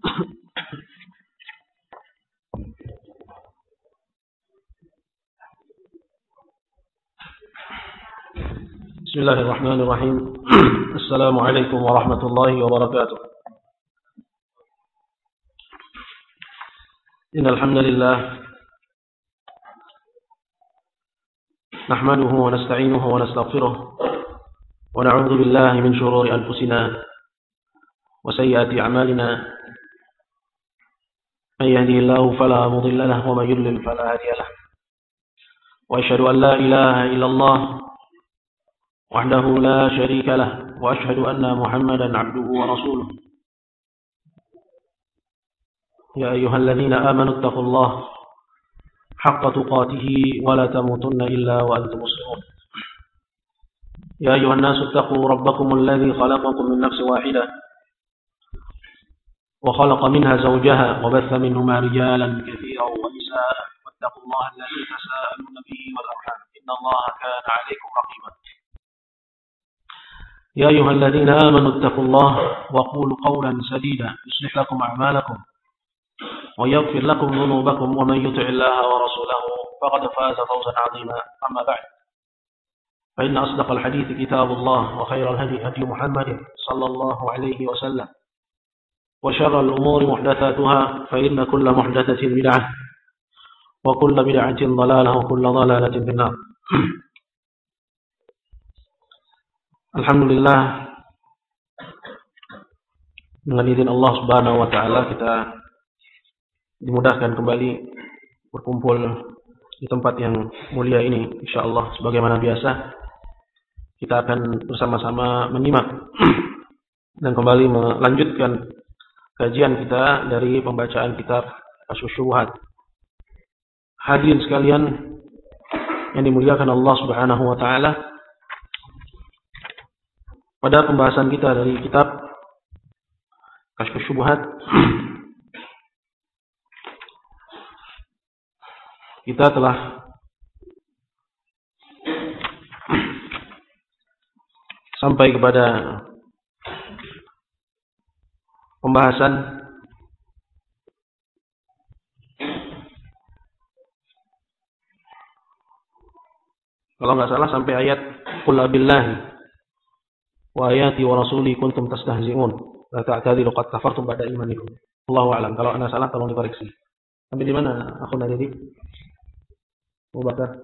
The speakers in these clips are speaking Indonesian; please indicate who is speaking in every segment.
Speaker 1: بسم الله الرحمن الرحيم. السلام عليكم ورحمة الله وبركاته. إن الحمد لله نحمده ونستعينه ونستغفره ونعوذ بالله من شرور أنفسنا وسيئات أعمالنا. من يهده الله فلا مضل له ومن يضلل فلا هادي له. وأشهد أن لا إله إلا الله وحده لا شريك له وأشهد أن محمدا عبده ورسوله. يا أيها الذين آمنوا اتقوا الله حق تقاته ولا تموتن إلا وأنتم مسلمون. يا أيها الناس اتقوا ربكم الذي خلقكم من نفس واحدة وخلق منها زوجها وبث منهما رجالا كثيرا ونساء واتقوا الله الذي تساءلون به والأرحام إن الله كان عليكم رقيبا. يا أيها الذين آمنوا اتقوا الله وقولوا قولا سديدا يصلح لكم أعمالكم ويغفر لكم ذنوبكم ومن يطع الله ورسوله فقد فاز فوزا عظيما. أما بعد فإن أصدق الحديث كتاب الله وخير الهدي هدي محمد صلى الله عليه وسلم وشر الأمور محدثاتها فإن كل محدثة بدعة وكل بدعة ضلالة وكل ضلالة في النار. Alhamdulillah, dengan izin Allah Subhanahu wa taala kita dimudahkan kembali berkumpul di tempat yang mulia ini. Insyaallah sebagaimana biasa kita akan bersama-sama menyimak dan kembali melanjutkan kajian kita dari pembacaan kitab Kasyfus Syubhat. Hadirin sekalian yang dimuliakan Allah Subhanahu wa taala, pada pembahasan kita dari kitab Kasyfus Syubhat kita telah sampai kepada pembahasan kalau nggak salah sampai ayat Qul billahi wa ayati wa rasuli kuntum tastahzi'un la ta'tadiru qad kafartum ba'da imanikum. Allahu a'lam. Kalau ana salah tolong dikoreksi. Sampai di mana akhun tadi? Abu Bakar.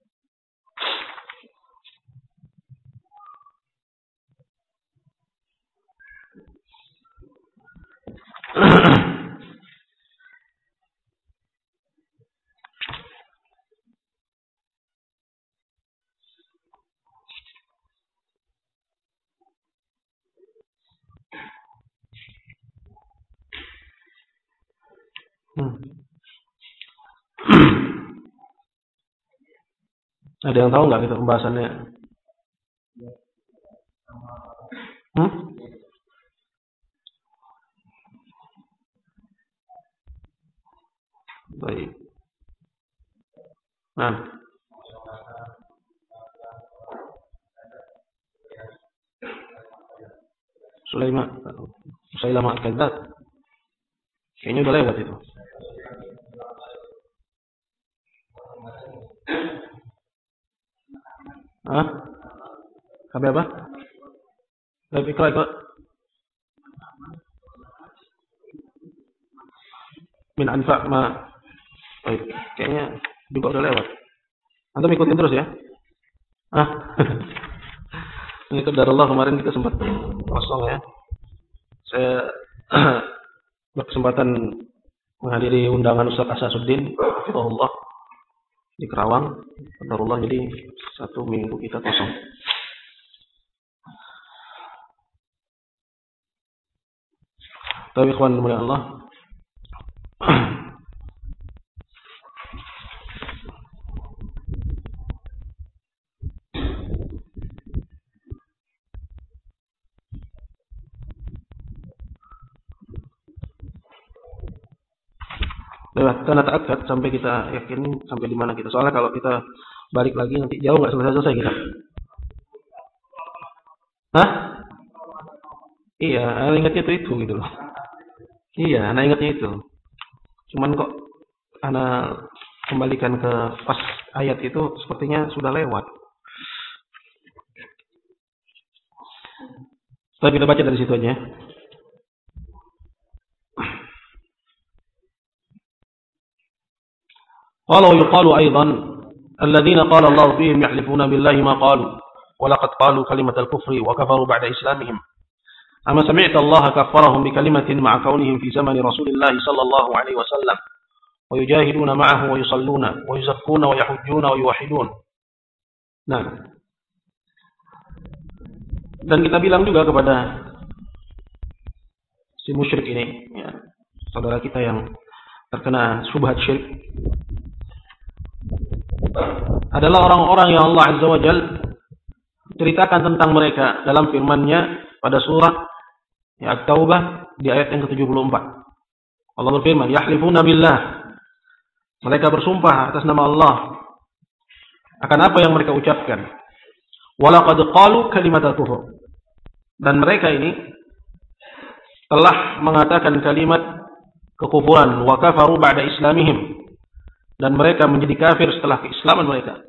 Speaker 1: Ada yang tahu nggak kita pembahasannya? Baik. Nah, Sulaiman al-Kadzdzab kayaknya udah lewat itu. Kami apa? Lebih ikut min anfa ma. Baik, kayaknya juga udah lewat. Antum ikutin terus ya. Ini dari Allah, kemarin kita sempat kosong ya. Saya berkesempatan menghadiri undangan Ustaz Asaduddin Allah di Kerawang. Qadarullah, jadi 1 minggu kita kosong. Tapi ikhwan mulia Allah, lewat karena ta'akkad sampai kita yakin sampai di mana kita. Soalnya kalau kita balik lagi nanti jauh nggak selesai kita. Hah? Iya, ingatnya itu gitu loh. Iya, anak ingatnya itu. Cuman kok anak kembalikan ke pas ayat itu sepertinya sudah lewat. Tapi kita baca dari situ aja. Qala wa yuqalu aidan alladhina qala Allah fihim yahlifuna billahi ma qalu wa laqad qalu kalimatal kufri wa kafaru ba'da islamihim. Ama sami'ta Allah kaffarahum bi kalimatin ma'a kaunihim fi zamani Rasulillah sallallahu alaihi wasallam wa yujahiduna ma'ahu wa yusalluna wa yuzakkuna wa yahujjuna wa yuwahhidun. Nah, dan kita bilang juga kepada si musyrik ini, ya, saudara kita yang terkena syubhat syirik, adalah orang-orang yang Allah Azza wa Jal ceritakan tentang mereka dalam firman-Nya pada surah At-Taubah di ayat yang ke-74. Allah berfirman, "Yahlifuna billah." Mereka bersumpah atas nama Allah akan apa yang mereka ucapkan. Walaqad qalu kalimatal kufur. Dan mereka ini telah mengatakan kalimat kekufuran, wa kafaru ba'da islamihim. Dan mereka menjadi kafir setelah keislaman mereka.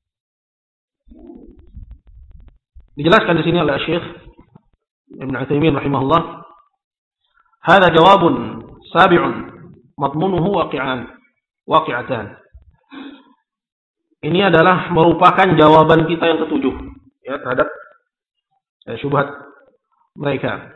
Speaker 1: Dijelaskan di sini oleh Syekh Ibn Utsaimin rahimahullah, "Hada jawabun sabi'un madmunuhu waqi'atan." Ini adalah merupakan jawaban kita yang ketujuh, ya, terhadap syubhat mereka.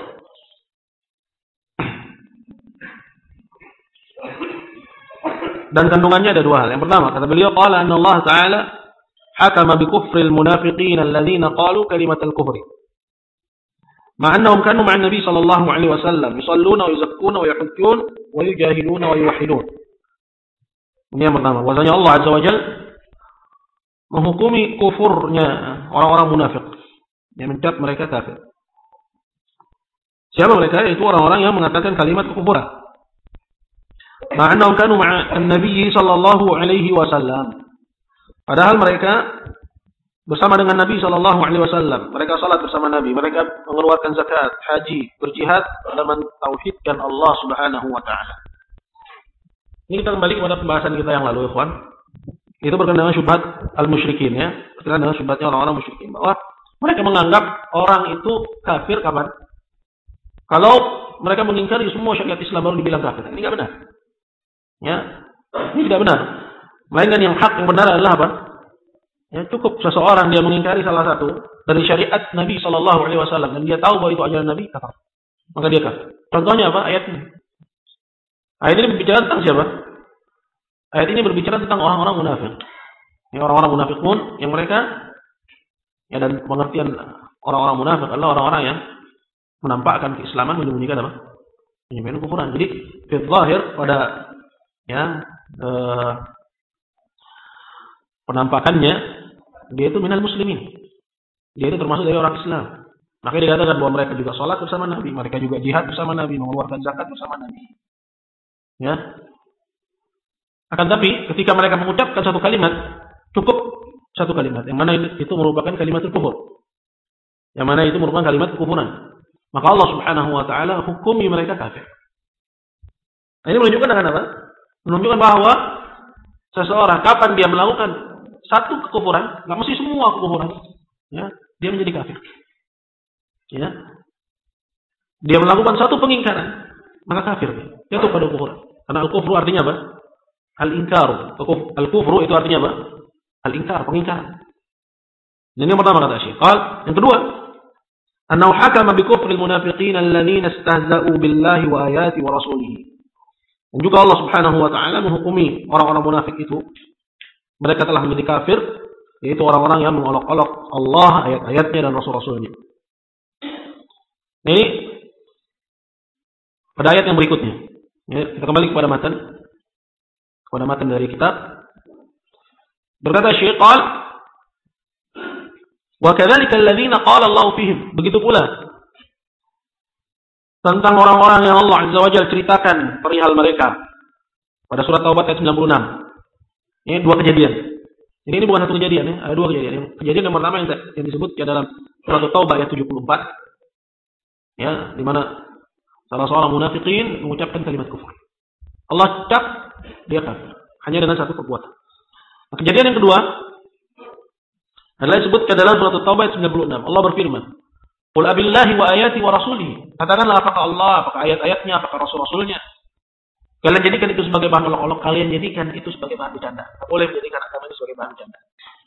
Speaker 1: Dan kandungannya ada dua hal. Yang pertama, kata beliau, qala anna Allah Ta'ala hakama bi kufril munafiqin alladziina qalu kalimatal kufri. Ma'annahum kanu ma'an Nabi sallallahu alaihi wasallam yusalluna wa yuzakkuna wa yahujjun wa yujahiduna wa yuwahhidun. Ini yang pertama. Bahwasanya Allah Azza wa Jalla menghukumi kufurnya orang-orang munafik yang mencap mereka kafir. Siapa mereka? Itu orang-orang yang mengatakan kalimat kekufuran. Ma'annahum kanu ma'an Nabi sallallahu alaihi wasallam. Padahal mereka bersama dengan Nabi sallallahu alaihi wasallam. Mereka salat bersama Nabi, mereka mengeluarkan zakat, haji, berjihad dalam mentauhidkan Allah Subhanahu wa taala. Ini kita kembali kepada pembahasan kita yang lalu, ikhwan. Itu berkenaan dengan syubhat al-musyrikin, ya. Berkenaan dengan syubhatnya orang-orang musyrikin, bahwa mereka menganggap orang itu kafir kapan? Kalau mereka mengingkari semua syariat Islam baru dibilang kafir. Ini tidak benar. Ya. Ini tidak benar. Melainkan yang hak, yang benar adalah apa? Ya, cukup seseorang dia mengingkari salah satu dari syariat Nabi sallallahu alaihi wasallam dan dia tahu bahwa itu ajaran Nabi, kafir. Maka dia kafir. Contohnya apa? Ayat ini. Ayat ini berbicara tentang siapa? Ayat ini berbicara tentang orang-orang munafik. Yang orang-orang munafik pun yang mereka, ya, dan pengertian orang-orang munafik adalah orang-orang yang menampakkan keislaman menyembunyikan apa? Menyembunyikan kekufuran. Jadi fi zahir pada, ya, penampakannya dia itu minal muslimin. Dia itu termasuk dari orang Islam. Maka dikatakan bahwa mereka juga sholat bersama Nabi, mereka juga jihad bersama Nabi, mengeluarkan zakat bersama Nabi. Ya. Akan tapi ketika mereka mengucapkan satu kalimat, cukup satu kalimat, yang mana itu merupakan kalimat kufur, yang mana itu merupakan kalimat kekufuran, maka Allah Subhanahu wa taala hukumi mereka kafir. Nah, ini menunjukkan dengan apa? Menunjukkan bahwa seseorang kapan dia melakukan satu kekufuran, nggak mesti semua kekufuran, ya, dia menjadi kafir. Ya. Dia melakukan satu pengingkaran, maka kafir dia. Jatuh pada kekufuran. Karena al-kufru artinya apa? Al-inkar. Al-kufru itu artinya apa? Al-inkar, pengingkaran. Ini yang pertama kata Syekh. Yang kedua, annahu hakama bi kufril munafiqin alladziina istahza'u billahi wa ayati wa rasulihi. Dan juga Allah Subhanahu wa taala menghukumi orang-orang munafik itu, mereka telah menjadi kafir, yaitu orang-orang yang mengolok-olok Allah, ayat-ayatnya dan rasul-rasulnya. Ini pada ayat yang berikutnya. Ya, kita kembali kepada matan dari kitab. Berkata Syekh, wa kadzalika alladziina qala Allah fihim. Begitu pula tentang orang-orang yang Allah Azza wa Jalla ceritakan perihal mereka pada surat Taubah ayat 96. Ini dua kejadian. Ini bukan satu kejadian, ya. Ada dua kejadian. Kejadian yang pertama yang disebut dalam surat Taubah ayat 74. Ya, di mana Salah seorang munafikin mengucapkan kalimat kufur. Allah cap dia kafir hanya dengan satu perbuatan. Nah, kejadian yang kedua adalah disebutkan dalam surat At-Taubah ayat 96. Allah berfirman, "Qul abillahi wa ayati wa rasulihi." Katakanlah apakah Allah, apakah ayat-ayatnya, apakah rasul-rasulnya. Kalian jadikan itu sebagai bahan olok-olok, kalian jadikan itu sebagai bahan bercanda. Tidak boleh menjadikan agama itu sebagai bahan bercanda.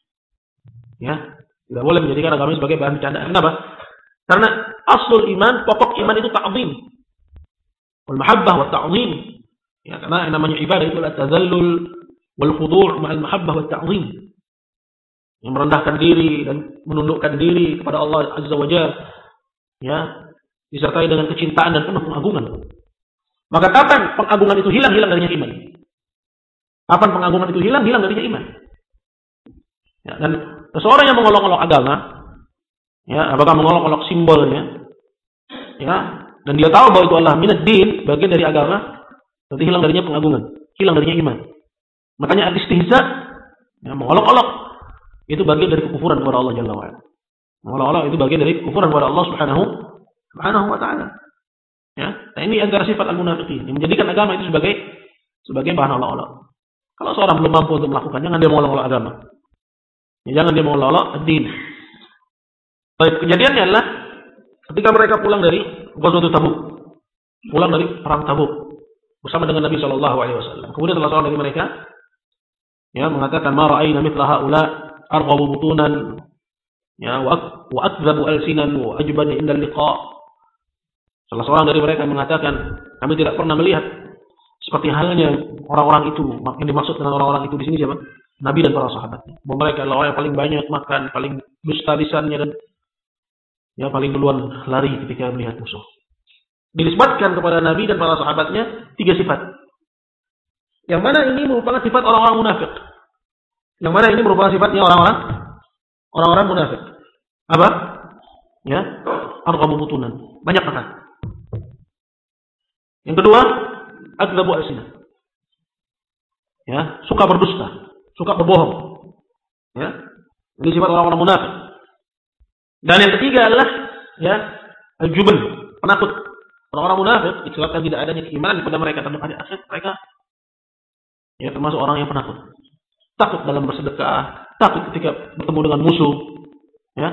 Speaker 1: Ya, tidak boleh menjadikan agama itu sebagai bahan bercanda. Kenapa? Karena aslul iman, pokok iman itu ta'zim. Wal mahabbah wa ta'zim. Ya, karena yang namanya ibadah itu adalah tazallul wal khudu' ma'al mahabbah wa ta'zim. Yang merendahkan diri dan menundukkan diri kepada Allah Azza wa Jalla. Ya, disertai dengan kecintaan dan penuh pengagungan. Maka kapan pengagungan itu hilang darinya iman. Kapan pengagungan itu hilang darinya iman. Ya, dan seseorang yang mengolok-olok agama, ya, apakah mengolok-olok simbolnya, ya, dan dia tahu bahwa itu adalah minad din, bagian dari agama, berarti hilang darinya pengagungan, hilang darinya iman. Makanya istihza, ya, mengolok-olok itu bagian dari kekufuran kepada Allah Jalla wa'ala. Mengolok-olok itu bagian dari kekufuran kepada Allah Subhanahu wa ta'ala. Ya, nah ini antara sifat al-munafiqin yang menjadikan agama itu sebagai bahan olok-olok. Kalau seorang belum mampu untuk melakukan, jangan dia mengolok-olok agama. Ya, jangan dia mengolok-olok ad-din. Baik, kejadiannya adalah ketika mereka pulang dari Ghazwatul Tabuk, pulang dari perang Tabuk bersama dengan Nabi sallallahu alaihi wasallam. Kemudian salah seorang dari mereka ya mengatakan, "Ma ra'ayna mithla haula arghabu butunan ya wa akdzabu alsinan wa ajbana inda liqa." Salah seorang dari mereka mengatakan, kami tidak pernah melihat seperti halnya orang-orang itu. Yang dimaksud dengan orang-orang itu di sini siapa? Nabi dan para sahabatnya. Mereka adalah orang yang paling banyak makan, paling dusta lisannya, dan ya paling duluan lari ketika melihat musuh. Dinisbatkan kepada Nabi dan para sahabatnya 3 sifat. Yang mana ini merupakan sifat orang-orang munafik. Yang mana ini merupakan sifatnya orang-orang munafik. Apa? Ya, arghabu butunan. Banyak makan. Yang kedua, akdzabu alsinah. Ya, suka berdusta, suka berbohong. Ya. Ini sifat orang-orang munafik. Dan yang ketiga adalah ya, al-jubn, penakut. Orang-orang munafik disebabkan tidak adanya keimanan pada mereka terhadap hari akhir, mereka ya termasuk orang yang penakut. Takut dalam bersedekah, takut ketika bertemu dengan musuh. Ya.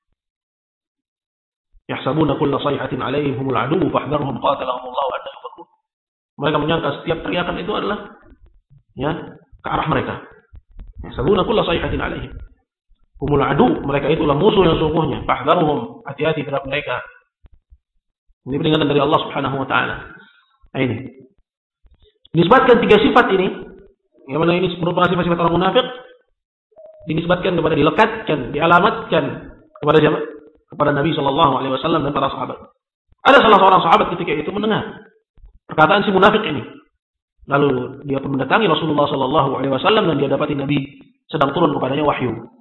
Speaker 1: Yahsabuna kulla sayhatin 'alaihim humul 'aduwwu fahdharhum qatalahumullahu an yufakun. Mereka menyangka setiap teriakan itu adalah ya ke arah mereka. Yahsabuna kulla sayhatin 'alaihim humul 'aduwwu, mereka itulah musuh yang sungguhnya. Fahdharhum, hati-hati terhadap mereka. Ini peringatan dari Allah Subhanahu wa taala. Nah, ini. Dinisbatkan 3 sifat ini, yang mana ini merupakan sifat-sifat orang munafik, dinisbatkan kepada, dilekatkan, dialamatkan kepada siapa? Kepada Nabi sallallahu alaihi wasallam dan para sahabat. Ada salah seorang sahabat ketika itu mendengar perkataan si munafik ini. Lalu dia pun mendatangi Rasulullah sallallahu alaihi wasallam dan dia dapati Nabi sedang turun kepadanya wahyu.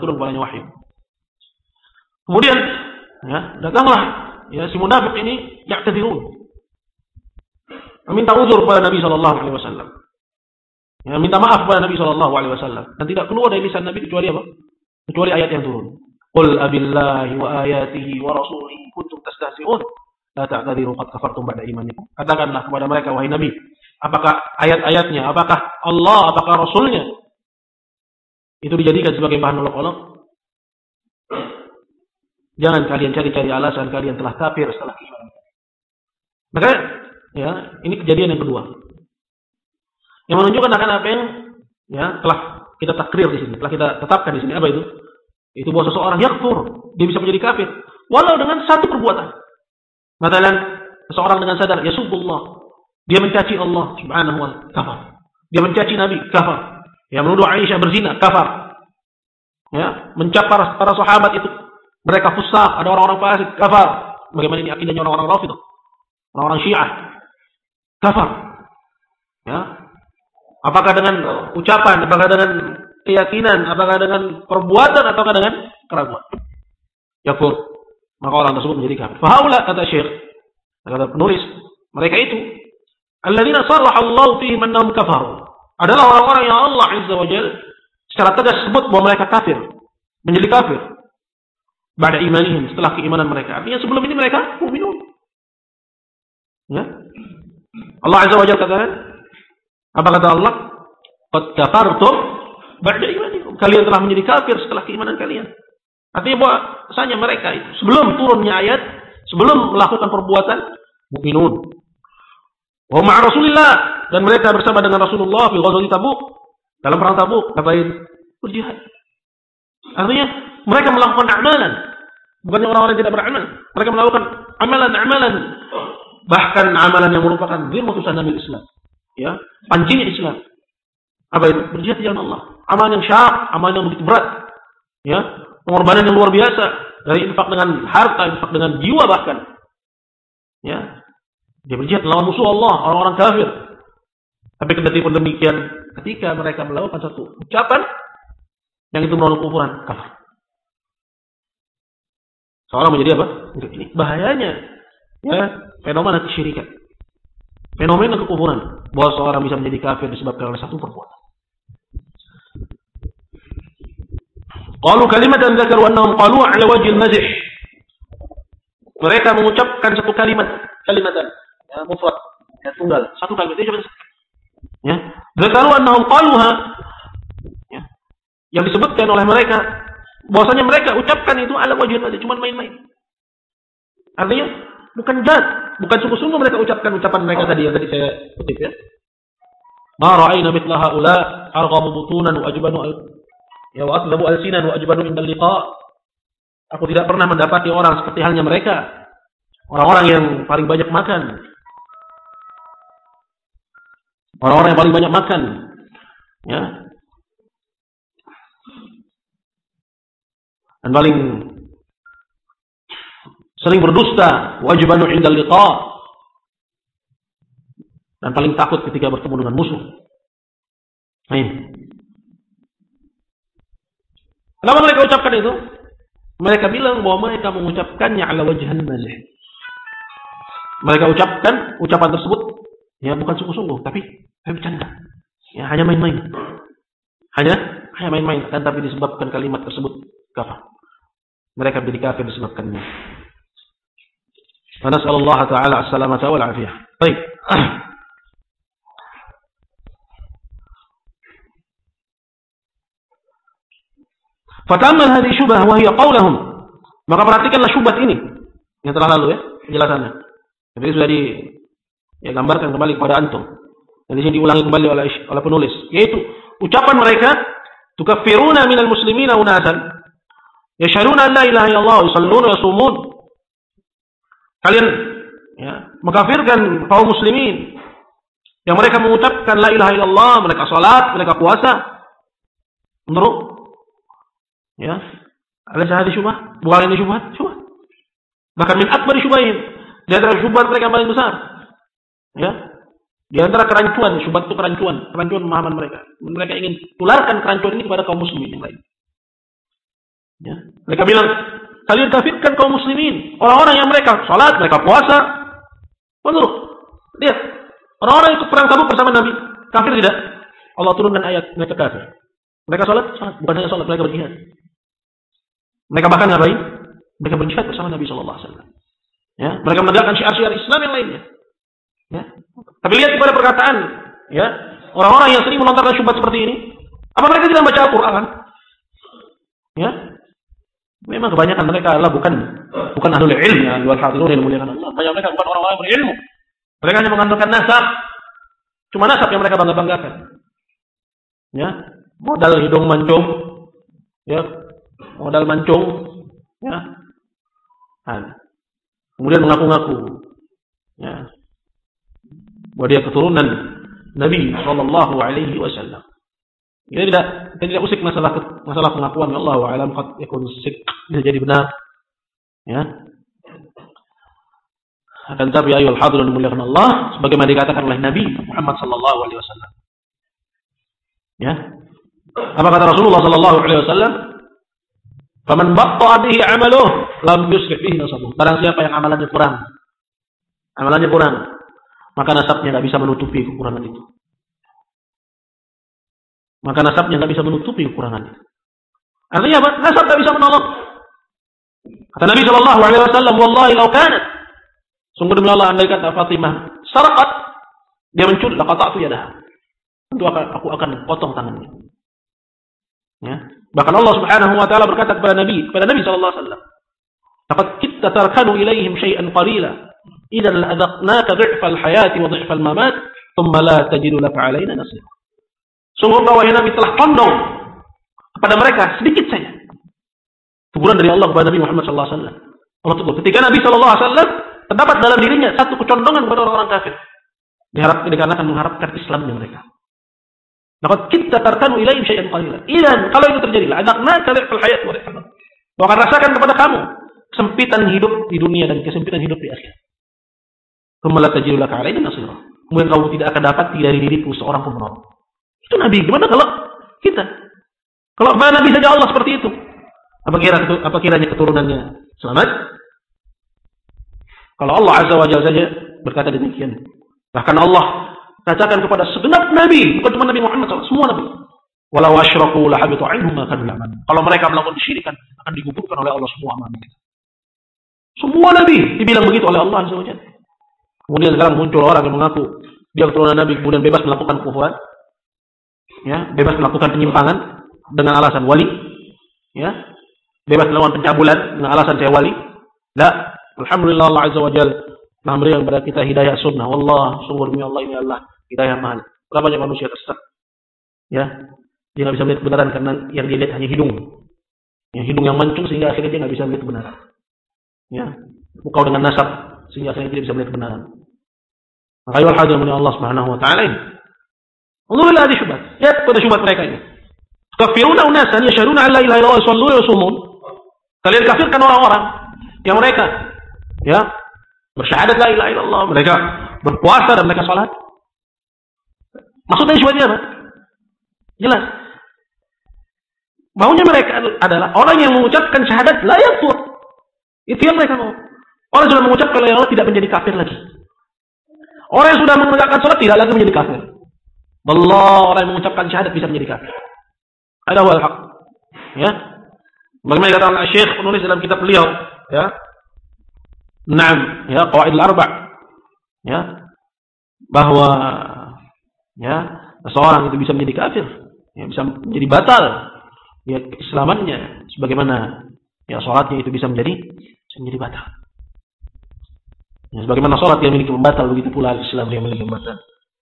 Speaker 1: Kemudian ya, datanglah ya si munafik ini ya'tadzirun. Meminta uzur kepada Nabi sallallahu alaihi wasallam. Ya, minta maaf kepada Nabi sallallahu alaihi wasallam, dan tidak keluar dari lisan Nabi kecuali apa? Kecuali ayat yang turun. Qul abillahi wa ayatihi wa rasulihi kuntum tastahzi'un la ta'tadiru qad kafartum ba'da imanikum. Katakanlah kepada mereka, wahai Nabi, apakah ayat-ayatnya, apakah Allah, apakah Rasulnya itu dijadikan sebagai bahan olok-olok? Jangan kalian cari-cari alasan kalian telah kafir setelah iman. Maka ya, ini kejadian yang kedua. Yang menunjukkan akan apa yang ya telah kita takrir di sini, telah kita tetapkan di sini. Apa itu? Itu bahwa seseorang yakfur, dia bisa menjadi kafir walau dengan satu perbuatan. Matalan, seseorang dengan sadar yasubullah, dia mencaci Allah Subhanahu wa ta'ala, kafar. Dia mencaci Nabi, kafar. Ya, menuduh Aisyah berzina, kafar. Ya, mencap para sahabat itu mereka fusaq, ada orang-orang fasik, kafar. Bagaimana ini akidahnya orang-orang Rafidhah, orang-orang Syiah, kafar. Ya. Apakah dengan ucapan, apakah dengan keyakinan, apakah dengan perbuatan, ataukah dengan keraguan? Yakfur. Maka orang tersebut menjadi kafir. Fahaula, kata Syekh, kata penulis, mereka itu alladzina sarraha Allah fihim annahum kafaru, adalah orang-orang yang Allah Azza wa Jalla secara tegas sebut bahwa mereka kafir, menjadi kafir ba'da imanihim, setelah keimanan mereka. Artinya sebelum ini mereka mukminun. Ya. Allah Azza wa Jalla katakan, apa kata Allah? Qad kafartum ba'da imanikum. Kalian telah menjadi kafir setelah keimanan kalian. Artinya bahwasanya mereka itu sebelum turunnya ayat, sebelum melakukan perbuatan mukminun. Wa ma'a Rasulillah, dan mereka bersama dengan Rasulullah fi ghazwati Tabuk, dalam perang Tabuk, ngapain? Berjihad. Artinya mereka melakukan amalan, bukan orang-orang yang tidak beramal. Mereka melakukan amalan-amalan, bahkan amalan yang merupakan dirmutusan Nabi Islam. Ya, pancinya Islam. Apa itu? Berjihad di jalan Allah. Amalan yang syak, amalan yang begitu berat. Ya, pengorbanan yang luar biasa, dari infak dengan harta, infak dengan jiwa bahkan. Ya, dia berjihad melawan musuh Allah, orang-orang kafir. Tapi kendati pun demikian, ketika mereka melakukan satu ucapan yang itu melawan kufuran, kafir. Seorang menjadi apa? Ini bahayanya, ya, fenomena kesyirikan, fenomena kekufuran, bahwa seorang bisa menjadi kafir disebabkan oleh satu perbuatan. Qalu kalimatan dzakaru annahum qalu ala wajhil mazih. Mereka mengucapkan satu kalimatan, ya, mufrad, ya, tunggal, satu kalimat itu cuma, ya. Dzakaru annahum qaluha, ya, yang disebutkan oleh mereka bahwasanya mereka ucapkan itu ala wajhil mazih, cuma main-main. Artinya bukan jad, bukan sungguh-sungguh mereka ucapkan ucapan mereka tadi yang tadi saya kutip, ya. Ma ra'ayna mithla haula arghamu butunan wa ajbanu, ya, wa atlabu alsinan wa ajbanu indal liqa. Aku tidak pernah mendapati orang seperti halnya mereka, orang-orang yang paling banyak makan, orang-orang yang paling banyak makan, ya, dan paling sering berdusta, wa ajbanu indal liqa, dan paling takut ketika bertemu dengan musuh. Kenapa mereka ucapkan itu? Mereka bilang bahwa mereka mengucapkannya ala wajhal mazih. Mereka ucapkan ucapan tersebut, ya, bukan sungguh-sungguh, tapi bercanda. Ya, hanya main-main. Hanya main-main, kan, tapi disebabkan kalimat tersebut kafir. Mereka menjadi kafir disebabkannya. Wa nas'alullah ta'ala as-salamata wal 'afiyah. Baik. Fatamal hadhihi syubhah wa hiya qaulahum. Maka perhatikanlah syubhat ini yang telah lalu, ya, penjelasannya. Jadi sudah digambarkan kembali kepada antum. Dan di sini diulangi kembali oleh penulis, yaitu ucapan mereka, tukaffiruna minal muslimina unasan yashhaduna an la ilaha illallah wa yusalluna wa yasumun. Kalian, ya, mengkafirkan kaum muslimin yang mereka mengucapkan la ilaha illallah, mereka salat, mereka puasa. Menurut, ya, alaysa hadhihi syubhah? Bukan ini syubhat? Syubhat. Bahkan min akbar syubhain. Di antara syubhat mereka yang paling besar. Ya. Di antara kerancuan, syubhat itu kerancuan pemahaman mereka. Mereka ingin tularkan kerancuan ini kepada kaum muslimin yang lain. Ya. Mereka bilang, kalian kafirkan kaum muslimin, orang-orang yang mereka salat, mereka puasa. Menurut, lihat, orang-orang ikut perang Tabuk bersama Nabi, kafir tidak? Allah turunkan ayat mereka kafir. Mereka salat, bukan hanya salat, mereka berjihad. Mereka bahkan ngapain? Mereka berjihad bersama Nabi sallallahu alaihi wasallam. Ya, mereka menegakkan syiar-syiar Islam yang lainnya. Ya. Tapi lihat kepada perkataan, ya, orang-orang yang sering melontarkan syubhat seperti ini, apa mereka tidak membaca Al-Qur'an? Ya. Memang kebanyakan mereka adalah bukan ahlul ilmi, ahlul hadirun yang muliakan Allah. Banyak mereka bukan orang-orang yang berilmu. Mereka hanya mengandalkan nasab. Cuma nasab yang mereka bangga-banggakan. Ya, modal hidung mancung, ya, modal mancung, ya. Kemudian mengaku-ngaku, ya, bahwa dia keturunan Nabi sallallahu alaihi wasallam. Kita tidak usik masalah pengakuan, Allahu a'lam, qad yakun sidq, bisa jadi benar, ya. Akan tapi ayyuhal hadirun dimuliakan Allah, sebagaimana dikatakan oleh Nabi Muhammad sallallahu alaihi wasallam. Ya. Apa kata Rasulullah sallallahu alaihi wasallam? Faman batta'a bihi 'amaluhu lam yusrif bihi nasabuhu. Barang siapa yang amalannya kurang, maka nasabnya enggak bisa menutupi kekurangan itu. Artinya apa? Nasab enggak bisa menolong. Kata Nabi sallallahu alaihi wasallam, "Wallahi law kanat Sungguh demi Allah, andai kata Fatimah sarakat, dia mencuri, laqata'tu yadaha. Tentu aku akan potong tangannya. Ya. Bahkan Allah Subhanahu wa taala berkata kepada Nabi sallallahu alaihi wasallam, "Laqad kitta tarkanu ilaihim syai'an qalila, idzan la'adaqnaka dhi'fal hayati wa dhi'fal mamat, thumma la tajidu laka 'alaina nasira." Sungguh bahwa Nabi telah condong kepada mereka sedikit saja. Teguran dari Allah kepada Nabi Muhammad sallallahu alaihi wasallam. Allah tegur ketika Nabi sallallahu alaihi wasallam terdapat dalam dirinya satu kecondongan kepada orang-orang kafir. Dikarenakan mengharapkan Islamnya mereka. Laqad kitta tarkanu ilaihim syai'an qalila. Idzan kalau itu terjadi, la'adaqnaka dhi'fal hayati wa dhi'fal mamat. Aku akan rasakan kepada kamu kesempitan hidup di dunia dan kesempitan hidup di akhirat. Thumma la tajidu laka 'alaina nasira. Kemudian kamu tidak akan dapat dari diriku seorang pun menolong. Itu Nabi. Gimana kalau kita? Kalau mana Nabi saja Allah seperti itu? Apa kiranya keturunannya selamat? Kalau Allah Azza wa Jalla saja berkata demikian. Bahkan Allah katakan kepada segenap Nabi, bukan cuma Nabi Muhammad SAW, semua Nabi. Walau asyraku lahabitu 'anhum ma kanu ya'malun. Kalau mereka melakukan kesyirikan, akan digugurkan oleh Allah semua amal mereka. Semua Nabi dibilang begitu oleh Allah Azza wa Jalla. Kemudian sekarang muncul orang yang mengaku dia keturunan Nabi, kemudian bebas melakukan kekufuran. Ya, bebas melakukan penyimpangan dengan alasan wali. Ya. Bebas melakukan pencabulan dengan alasan saya wali. La, alhamdulillah Allah Azza wa Jalla telah memberikan kepada kita hidayah sunnah. Wallah, sungguh demi Allah ini adalah hidayah mahal. Berapa banyak manusia tersesat? Ya, dia nggak bisa melihat kebenaran karena yang dia lihat hanya hidung. Yang hidung yang mancung sehingga akhirnya dia nggak bisa melihat kebenaran. Ya, mukau dengan nasab sehingga akhirnya dia tidak bisa melihat kebenaran. Maka ayuhal hadirin Allah Subhanahu wa taala ini. Allah la syubhat. Ya, pada syubhat mereka ini. Kafiruna unasan yashhaduna an la ilaha illallah wa yusalluna wa yusumun. Kalian kafirkan orang-orang yang mereka ya bersyahadat la ilaha illallah, mereka berpuasa dan mereka salat. Maksudnya syubhatnya apa? Jelas. Maunya mereka adalah orang yang mengucapkan syahadat la yakfur. Itu yang mereka mau. Orang yang sudah mengucapkan la ilaha illallah tidak menjadi kafir lagi. Orang yang sudah menegakkan salat tidak lagi menjadi kafir. Allah, orang yang mengucapkan syahadat bisa menjadi kafir. Ada wal haq. Ya. Bagaimana kata Syekh penulis dalam kitab beliau, ya. Naam, ya, Qawaid al-Arba'. Ya. Bahwa ya, seseorang itu bisa menjadi kafir, ya, bisa menjadi batal ya keislamannya sebagaimana ya salatnya itu bisa menjadi batal. Ya, sebagaimana salat yang memiliki pembatal, begitu pula Islam yang memiliki pembatal.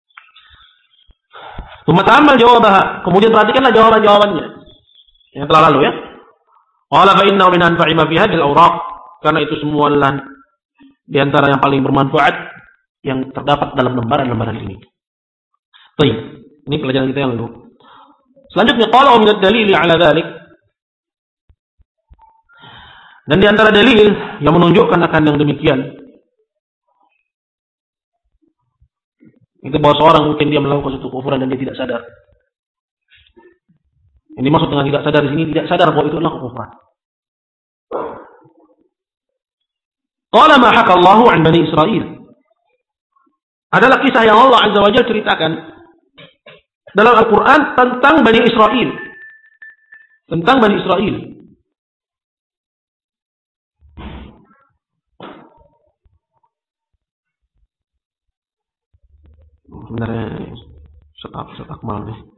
Speaker 1: Ta'ammal jawabaha. Kemudian perhatikanlah jawaban-jawabannya yang telah lalu ya. Qala fa innahu min anfa'i ma fi hadhihi al-awraq. Karena itu semua adalah di antara yang paling bermanfaat yang terdapat dalam lembaran-lembaran ini. Baik, ini pelajaran kita yang lalu. Selanjutnya qala min ad-dalil 'ala dzalik. Dan di antara dalil yang menunjukkan akan yang demikian itu bahwa seorang mungkin dia melakukan suatu kufuran dan dia tidak sadar. Yang dimaksud dengan tidak sadar di sini tidak sadar bahwa itu adalah kekufuran. Qala ma haka Allahu 'an Bani Israil. Adalah kisah yang Allah Azza wa Jalla ceritakan dalam Al-Qur'an tentang Bani Israil. Tentang Bani Israil. Sebenarnya setak malam nih.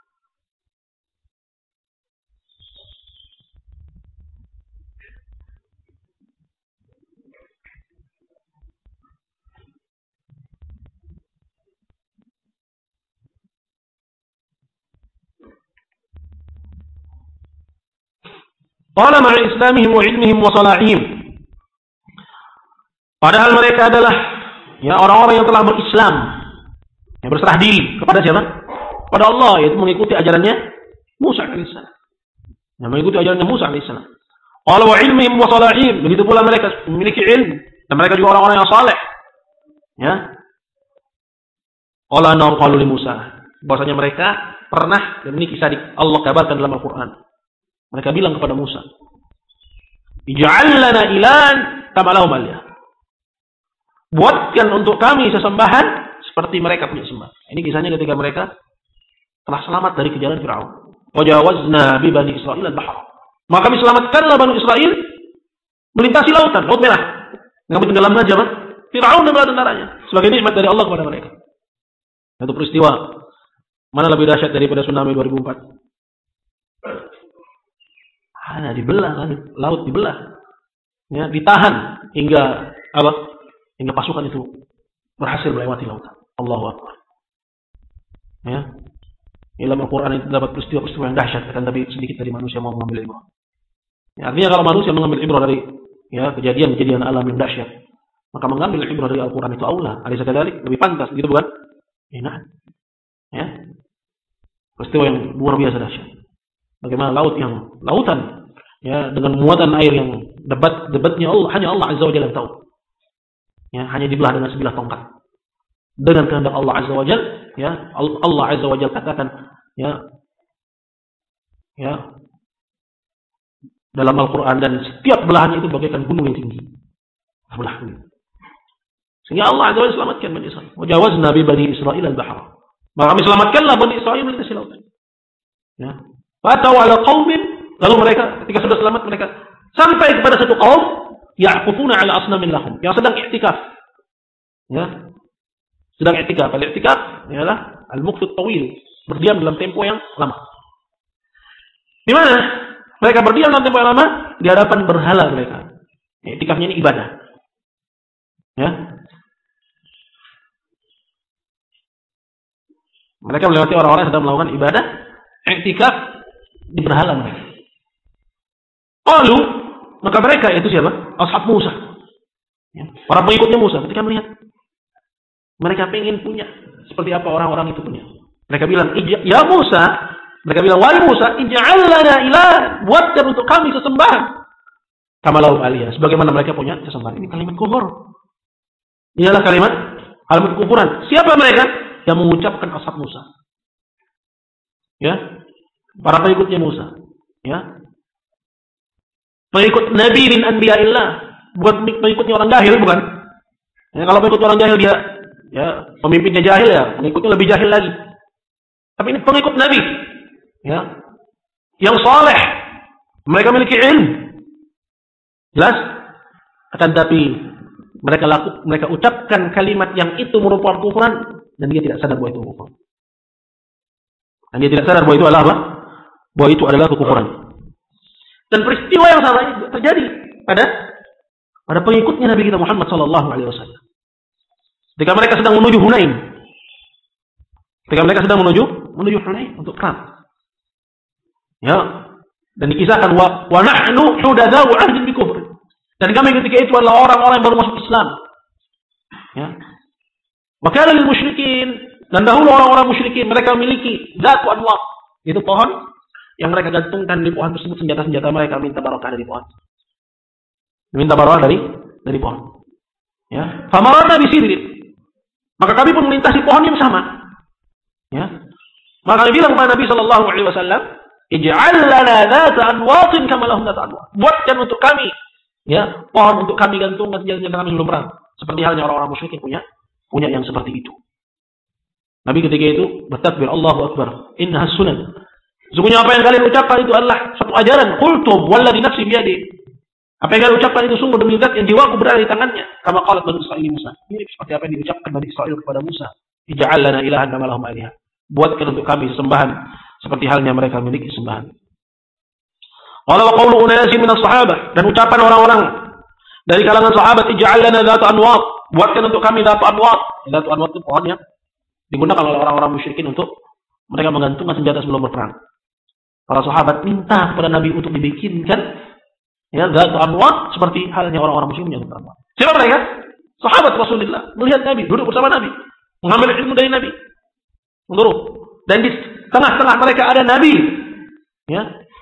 Speaker 1: Qala ma'a islamihim wa ilmihim wa salahihim. Padahal mereka adalah ya orang-orang yang telah berislam, yang berserah diri kepada siapa? Kepada Allah, yaitu mengikuti ajarannya Musa alaihissalam. Yang mengikuti ajarannya Musa alaihissalam. Qala wa ilmihim wa salahihim. Begitu pula mereka memiliki ilmu dan mereka juga orang-orang yang saleh. Ya. Qala annahum qalu li Musa. Bahwasanya mereka pernah dan ini kisah Allah kabarkan dalam Al-Qur'an. Mereka bilang kepada Musa, "Ij'al lana ilahan kama lahum aliyah." Buatkan untuk kami sesembahan seperti mereka punya sembah. Ini kisahnya ketika mereka telah selamat dari kejaran Firaun. Wajawazna bi Bani Israil al-bahr. Maka kami selamatkanlah Bani Israil melintasi lautan, Laut Merah. Enggak tenggelam saja, Pak. Fir'aun dan bala tentaranya sebagai nikmat dari Allah kepada mereka. Satu peristiwa mana lebih dahsyat daripada tsunami 2004? Ada dibelah kan, laut dibelah. Ya, ditahan hingga apa? Hingga pasukan itu berhasil melewati lautan. Allahu Akbar. Ya. Dalam Al-Quran itu dapat peristiwa-peristiwa yang dahsyat, akan tapi sedikit dari manusia mau mengambil ibrah. Ya, artinya kalau manusia mengambil ibrah dari kejadian-kejadian alam yang dahsyat, maka mengambil ibrah dari Al-Quran itu aula, alaysa kadzalik, lebih pantas, gitu bukan? Nah. Ya. Peristiwa yang luar biasa dahsyat. Bagaimana lautan dengan muatan air yang debatnya Allah, hanya Allah Azza wa Jalla tahu. Ya, hanya dibelah dengan sebilah tongkat. Dengan kehendak Allah Azza wa Jalla, Allah Azza wa Jalla katakan dalam Al-Qur'an, dan setiap belahannya itu bagaikan gunung yang tinggi. Belah gunung. Sehingga Allah Azza wa Jalla selamatkan Bani Israil. Wajawazna bi Bani Israil al-bahr. Maka kami selamatkanlah Bani Israil melintasi lautan. Ya. Fatau ala qaumin, lalu mereka ketika sudah selamat mereka sampai kepada satu kaum ya'kufuna ala asnamin lahum, yang sedang i'tikaf. Ya. Sedang i'tikaf. Al-i'tikaf ialah al-muqtu tawil, berdiam dalam tempo yang lama. Di mana mereka berdiam dalam tempo yang lama? Di hadapan berhala mereka. I'tikafnya ini ibadah. Ya. Mereka melewati orang-orang yang sedang melakukan ibadah i'tikaf di berhala mereka. Lalu maka mereka itu siapa? Ashab Musa. Ya. Para pengikutnya Musa ketika melihat mereka ingin punya seperti apa orang-orang itu punya. Mereka bilang, "Ya Musa," mereka bilang, "Wahai Musa, ij'al lana ilahan, buatkan untuk kami sesembahan kama lahum alihah." Sebagaimana mereka punya sesembahan. Ini kalimat kufur. Inilah kalimat kufuran. Siapa mereka yang mengucapkan ashab Musa? Ya. Para pengikutnya Musa. Ya. Pengikut Nabi min anbiya'illah, bukan pengikutnya orang jahil, bukan? Ya, kalau pengikut orang jahil dia pemimpinnya jahil, pengikutnya lebih jahil lagi. Tapi ini pengikut Nabi, yang saleh, mereka memiliki ilmu, jelas. Akan tapi mereka ucapkan kalimat yang itu merupakan kufuran, dan dia tidak sadar bahwa itu kufur. Dan dia tidak sadar bahwa itu adalah apa? Bahwa itu adalah kekufuran. Dan peristiwa yang sama itu terjadi pada pengikutnya Nabi kita Muhammad sallallahu alaihi wasallam. Ketika mereka sedang menuju Hunain. Ketika mereka sedang menuju Hunain untuk perang. Ya. Dan dikisahkan wa nahnu hudadzau 'ahdin bi kufr. Dan kami ketika itu adalah orang-orang yang baru masuk Islam. Ya. Maka lil musyrikin, dan dahulu orang-orang musyrikin mereka memiliki zatu anwar, itu pohon yang mereka gantungkan di pohon tersebut senjata-senjata mereka, minta barokah dari pohon. Minta barokah dari pohon. Ya. Famarna bisidrin. Maka kami pun melintasi pohon yang sama. Ya. Maka kami bilang kepada Nabi sallallahu alaihi wasallam, "Ij'al lana dzata anwatin kama lahum dzata anwat." Buatkan untuk kami pohon untuk kami gantungkan senjata-senjata kami sebelum perang. Seperti halnya orang-orang musyrikin punya yang seperti itu. Nabi ketika itu bertakbir, Allahu Akbar, innaha sunan. Sesungguhnya apa yang kalian ucapkan itu adalah satu ajaran. Qultum walladzi nafsi biyadihi. Apa yang kalian ucapkan itu sungguh demi zat yang jiwaku berada di tangannya. Kama qalat Bani Israil Musa. Mirip seperti apa yang diucapkan Bani Israil kepada Musa. Ij'al lana ilahan kama lahum alihah. Buatkan untuk kami sesembahan seperti halnya mereka memiliki sembahan. Wala qawlu unasin minas sahabah, dan ucapan orang-orang dari kalangan sahabat, ij'al lana dzata anwat. Buatkan untuk kami dzatu anwat. Dzatu anwat itu pohon yang digunakan oleh orang-orang musyrikin untuk mereka menggantungkan senjata sebelum berperang. Para sahabat minta kepada Nabi untuk dibikinkan dzatu anwat seperti halnya orang-orang musyrik punya dzatu anwat. Siapa mereka? Sahabat Rasulullah melihat Nabi, duduk bersama Nabi, mengambil ilmu dari Nabi. Menurut. Dan di tengah-tengah mereka ada Nabi. Ya.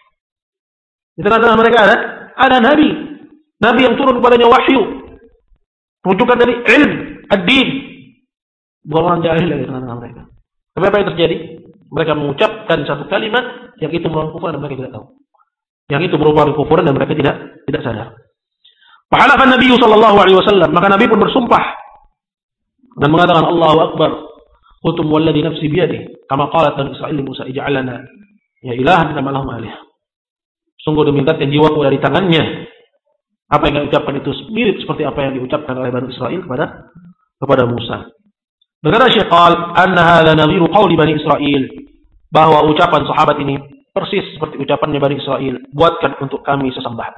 Speaker 1: Di tengah-tengah mereka ada Nabi. Nabi yang turun kepadanya wahyu. Rujukan dari ilmu, ad-din. Bukan orang jahil dari tengah-tengah mereka. Tapi apa yang terjadi? Mereka mengucapkan satu kalimat yang itu merupakan kufuran dan mereka tidak tahu. Yang itu merupakan kufuran dan mereka tidak sadar. Fahalafa Nabi sallallahu alaihi wasallam, maka Nabi pun bersumpah dan mengatakan Allahu Akbar. Qutum walladzi nafsi biyadihi, kama qalat Bani Israil Musa, ij'al lana ilahan kama lahum alihah. Sungguh demi zat yang jiwaku dari tangannya. Apa yang diucapkan itu mirip seperti apa yang diucapkan oleh Bani Israil kepada Musa. Berkata Syekh anna hadza nadhiru qawli Bani Israil, bahwa ucapan sahabat ini persis seperti ucapannya Bani Israil, buatkan untuk kami sesembahan.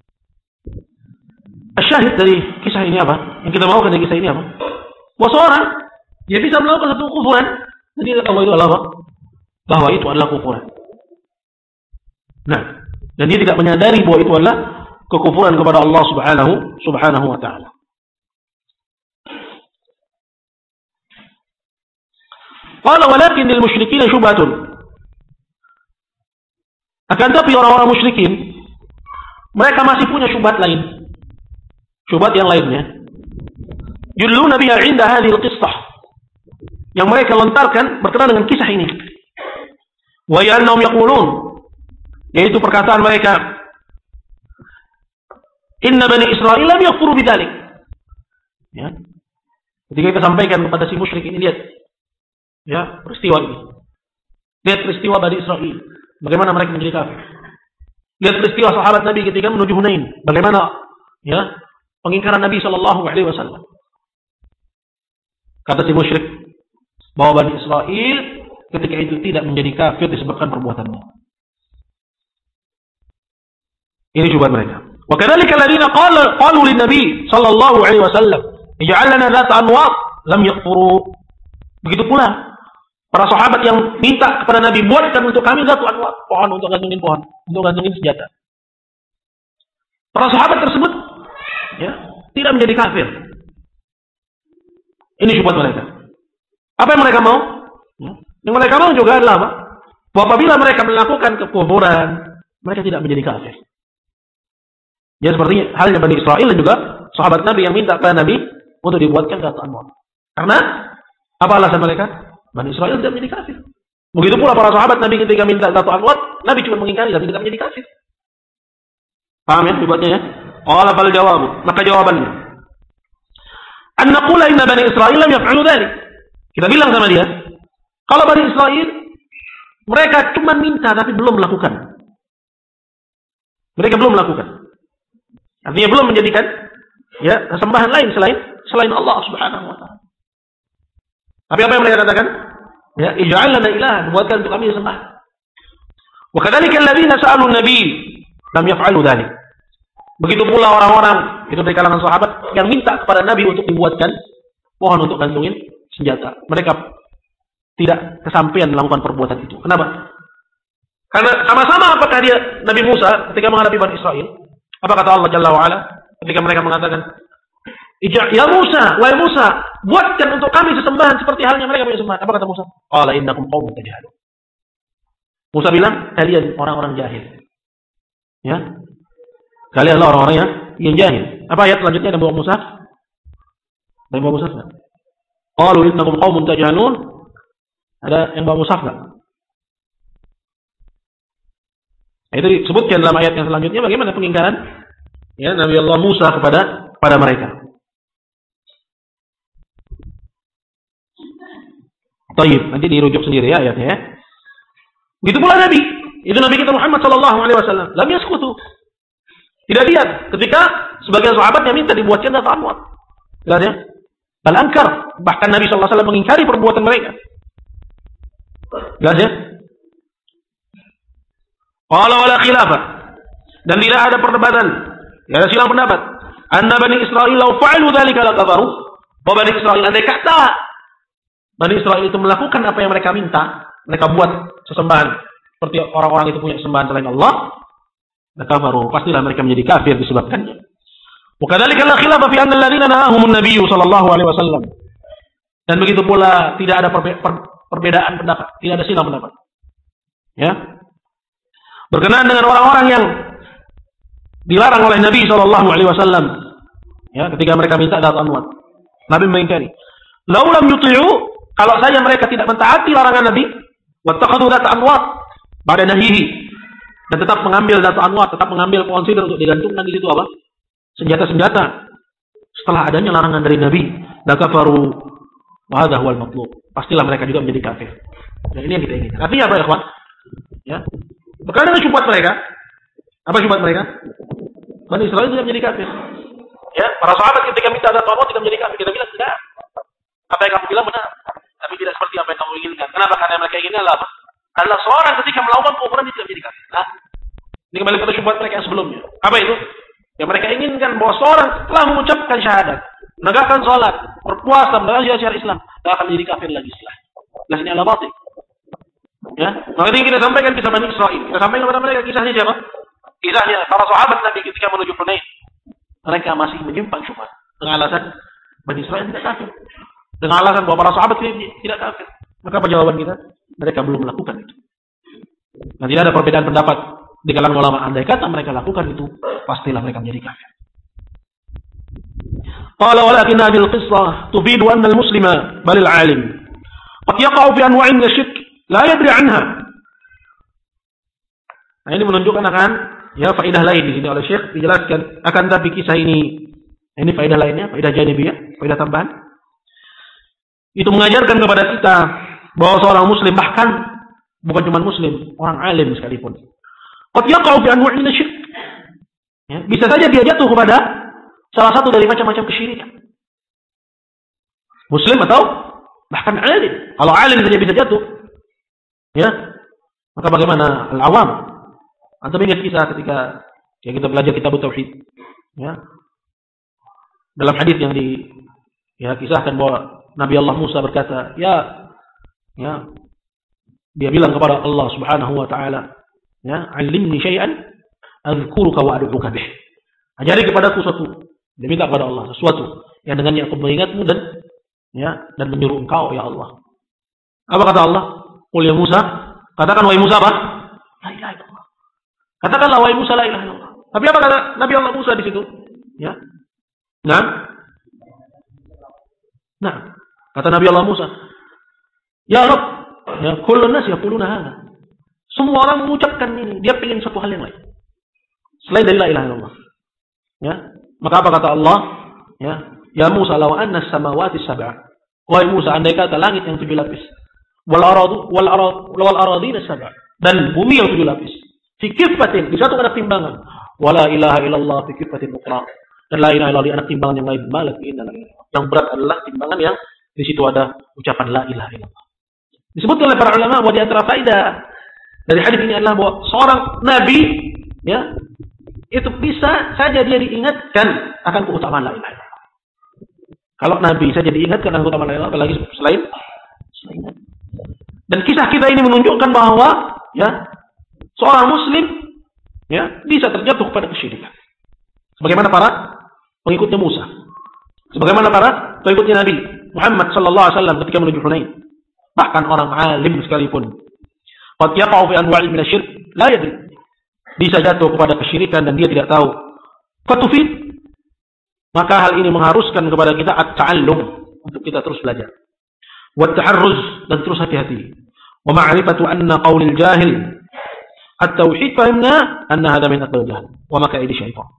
Speaker 1: Asyahid dari kisah ini apa? Yang kita maukan dari kisah ini apa? Bahwa seorang dia bisa melakukan satu kufuran, dan dia tahu itu adalah apa? Bahwa itu adalah kufuran. Nah, dan dia tidak menyadari bahwa itu adalah kekufuran kepada Allah Subhanahu wa taala. Qala walakin lil musyrikin syubhatun. Akan tapi orang-orang musyrikin mereka masih punya syubhat lain. Syubhat yang lainnya. Yudluna biha 'inda hadhihi al-qissah. Yang mereka lontarkan berkenaan dengan kisah ini. Wa ya'annahum yaqulun, yaitu perkataan mereka, inna Bani Israil lam yakfuru bidzalik. Ya. Ketika kita sampaikan kepada si musyrik ini, lihat ya peristiwa ini. Lihat peristiwa Bani Israil, bagaimana mereka menjadi kafir. Lihat peristiwa sahabat Nabi ketika menuju Hunain, bagaimana ya pengingkaran Nabi sallallahu alaihi wasallam. Kata si musyrik bahwa Bani Israil ketika itu tidak menjadi kafir disebabkan perbuatannya. Ini syubhat mereka. Wa kadzalika alladziina qalu lin-nabi sallallahu alaihi wasallam, ij'al lana dzata anwar, lam yakfuru. Begitu pula para sahabat yang minta kepada Nabi, buatkan untuk kami dzatu anwar, pohon untuk gantungin senjata. Para sahabat tersebut ya, tidak menjadi kafir. Ini syubhat mereka. Apa yang mereka mau? Yang mereka mau juga adalah apa? Bahwa apabila mereka melakukan kekufuran, mereka tidak menjadi kafir. Ya seperti halnya Bani Israil dan juga sahabat Nabi yang minta kepada Nabi untuk dibuatkan dzatu anwar. Karena apa alasan mereka? Bani Israil tidak menjadi kafir. Begitu pula para sahabat Nabi ketika minta dzatu anwar, Nabi cuma mengingkari dan tidak menjadi kafir. Paham ya dibuatnya ya? Qala fal jawab, maka jawabannya an naqula inna Bani Israil lam yaf'alu dzalik. Kita bilang sama dia, kalau Bani Israil mereka cuma minta tapi belum melakukan. Mereka belum melakukan. Artinya belum menjadikan ya sesembahan lain selain Allah Subhanahu wa taala. Tapi apa yang mereka katakan? Ya, ij'al lana ilahan, buatkan untuk kami sembah. Wa kadzalika alladziina sa'alu an-nabi lam yaf'alu dzalik. Begitu pula orang-orang itu dari kalangan sahabat yang minta kepada Nabi untuk dibuatkan pohon untuk gantungin senjata. Mereka tidak kesampaian melakukan perbuatan itu. Kenapa? Karena sama-sama apakah dia Nabi Musa ketika menghadapi Bani Israil? Apa kata Allah Jalla wa Ala ketika mereka mengatakan, "Ya Musa, wahai Musa, buatkan untuk kami sesembahan seperti halnya mereka punya sembahan." Apa kata Musa? Qala innakum qaumun tajhalun. Musa bilang, kalian orang-orang jahil. Ya. Kalian adalah orang-orang yang jahil. Apa ayat selanjutnya dari Musa? Dari Musa enggak? Qalu innakum qaumun tajhalun. Ada yang bawa Musa enggak? Itu disebutkan dalam ayat yang selanjutnya bagaimana pengingkaran ya Nabi Allah Musa kepada mereka. Baik, nanti dirujuk sendiri ya ayatnya ya. Begitu pula Nabi, itu Nabi kita Muhammad sallallahu alaihi wasallam, lam yaskutu. Tidak diam ketika sebagian sahabatnya minta dibuatkan dzatu anwar. Jelas ya? Bal ankar, bahkan Nabi sallallahu alaihi wasallam mengingkari perbuatan mereka. Jelas ya? Qala wala khilafah, dan tidak ada perdebatan, tidak ada silang pendapat. Anna Bani Israil law fa'alu dzalika lakafaru. Bahwa Bani Israil andai kata Bani Israil itu melakukan apa yang mereka minta, mereka buat sesembahan seperti orang-orang itu punya sembahan selain Allah, lakafaru, pastilah mereka menjadi kafir disebabkannya. Wa kadzalika la khilafah fi anna alladziina nahahumun nabiyyu sallallahu alaihi wasallam. Dan begitu pula tidak ada perbedaan pendapat, tidak ada silang pendapat. Ya. Berkenaan dengan orang-orang yang dilarang oleh Nabi sallallahu alaihi wasallam, ya, ketika mereka minta dzatu anwar, Nabi mengingkari. Lau lam yuti'u, kalau saja mereka tidak mentaati larangan Nabi, wattaqadu dzatu anwar ba'da nahyihi, dan tetap mengambil dzatu anwar, tetap mengambil pohon sidr untuk digantungkan di situ apa? Senjata-senjata. Setelah adanya larangan dari Nabi, lakafaru wa hadha huwal matlub. Pastilah mereka juga menjadi kafir. Dan ini yang kita inginkan. Artinya apa ya, kawan? Ya. Berkaitan dengan syubhat mereka. Apa syubhat mereka? Bani Israil tidak menjadi kafir. Ya, para sahabat ketika minta ada tawaf tidak menjadi kafir. Kita bilang tidak. Apa yang kamu bilang benar, tapi tidak seperti apa yang kamu inginkan. Kenapa? Karena mereka inginkan apa? Adalah seorang ketika melakukan kekufuran dia tidak menjadi kafir. Nah, ini kembali pada syubhat mereka yang sebelumnya. Apa itu? Yang mereka inginkan bahwa seorang telah mengucapkan syahadat, menegakkan sholat, berpuasa, menegakkan syariat Islam, tidak akan menjadi kafir lagi setelah. Nah, ini adalah batil. Ya, maka ini kita sampaikan kisah Bani Israil. Kita sampaikan kepada mereka kisahnya siapa? Kisahnya para sahabat Nabi ketika menuju Hunain. Mereka masih menyimpang syubhat dengan alasan Bani Israil tidak kafir. Dengan alasan bahwa para sahabat tidak kafir. Maka apa jawaban kita? Mereka belum melakukan itu. Dan tidak ada perbedaan pendapat di kalangan ulama. Andai kata mereka lakukan itu, pastilah mereka menjadi kafir. Qala walakin hadhihi al-qissah tufidu anna al-muslima bal al-alim qad yaqa'u fi anwa'in min asy-syirk la yadri anha. Nah, ini menunjukkan akan ya faedah lain di sini oleh Syekh dijelaskan akan tapi kisah ini faedah lainnya, faedah janibiyah, faedah tambahan. Itu mengajarkan kepada kita bahwa seorang muslim bahkan bukan cuma muslim, orang alim sekalipun. Qad yaqa'u fi anwa'in min asy-syirk. Ya, bisa saja dia jatuh kepada salah satu dari macam-macam kesyirikan. Muslim atau bahkan alim. Kalau alim saja bisa jatuh, ya, maka bagaimana al-awam? Antum ingat kisah ketika kita belajar kitab tauhid, ya. Dalam hadis yang kisahkan bahwa Nabi Allah Musa berkata, dia bilang kepada Allah Subhanahu wa taala, ya, "'allimni syai'an adzkuruka wa ad'uka bih." Ajari kepadaku sesuatu. Dia minta kepada Allah sesuatu yang dengannya aku mengingatmu dan menyuruh engkau ya Allah. Apa kata Allah? Qul ya Musa, katakan wahai Musa apa? La ilaha illallah. Katakanlah wahai Musa la ilaha illallah. Tapi apa kata Nabi Allah Musa di situ? Ya. Nah, kata Nabi Allah Musa, "Ya Rabb, ya kullun nas yaquluna hadza." Semua orang mengucapkan ini, dia ingin satu hal yang lain. Selain dari la ilaha illallah. Ya. Maka apa kata Allah? Ya Musa, law anna as-samawati sab'a. Wahai Musa, andai kata langit yang 7 lapis, wal aradina sab'a, dan bumi yang 7 lapis, fi kiffatin, di satu anak timbangan, wala ilaha illallah fi kiffatin ukhra, dan la ilaha illallah di anak timbangan yang lain, malak inna la ilaha. Yang berat adalah timbangan yang di situ ada ucapan la ilaha illallah. Disebut oleh para ulama bahwa di antara faedah dari hadis ini adalah bahwa seorang nabi, ya, itu bisa saja dia diingatkan akan keutamaan la ilaha illallah. Kalau nabi saja diingatkan akan keutamaan la ilaha illallah, apalagi selain nabi. Dan kisah kita ini menunjukkan bahwa ya seorang muslim ya bisa terjatuh kepada kesyirikan. Sebagaimana para pengikutnya Musa. Sebagaimana para pengikutnya Nabi Muhammad sallallahu alaihi wasallam ketika menuju Hunain. Bahkan orang alim sekalipun. Qad yaqa'u fi anwa'in min asy-syirk la yadri. Bisa jatuh kepada kesyirikan dan dia tidak tahu. Fatufid. Maka hal ini mengharuskan kepada kita at-ta'allum untuk kita terus belajar. Wa at-taharruz dan terus hati-hati. Wa ma'rifatu anna qaulil jahil at-tauhid fahimna anna hadha min at-jahl wa makaidi syaitan.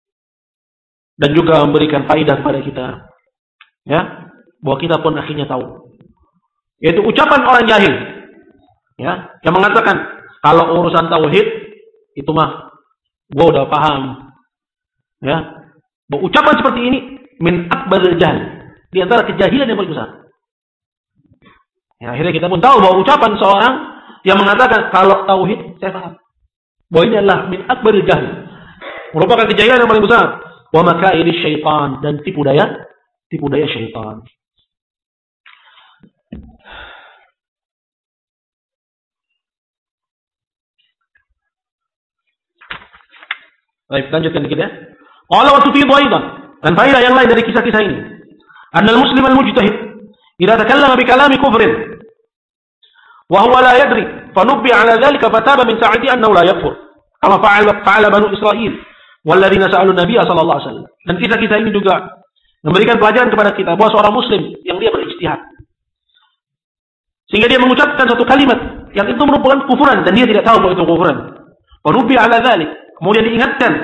Speaker 1: Dan juga memberikan faedah kepada kita, ya, bahwa kita pun akhirnya tahu. Yaitu ucapan orang jahil, ya, yang mengatakan kalau urusan tauhid itu mah gua udah paham, ya. Bahwa ucapan seperti ini min akbaril jahl, di antara kejahilan yang paling besar. Ya, akhirnya kita pun tahu bahwa ucapan seorang yang mengatakan kalau tauhid saya paham, bahwa ini adalah min akbaril jahl, merupakan kejahilan yang paling besar. Wa makaidi syaitan, dan tipu daya syaitan. Baik, lanjutkan kita. Qala wa tufidu aidan, dan faedah yang lain dari kisah-kisah ini. Annal muslim al-mujtahid idza takallama bi kalami kufrin wa huwa la yadri fa nubbi ala dhalika fataba min sa'ati annahu la yakfur. Kama fa'ala banu Israil walladzina sa'alu Nabiya sallallahu alaihi wasallam. Dan kisah-kisah ini juga memberikan pelajaran kepada kita bahwa seorang muslim yang dia berijtihad sehingga dia mengucapkan satu kalimat yang itu merupakan kufuran dan dia tidak tahu bahwa itu kufuran. Wa nubbi ala dzalik, kemudian diingatkan.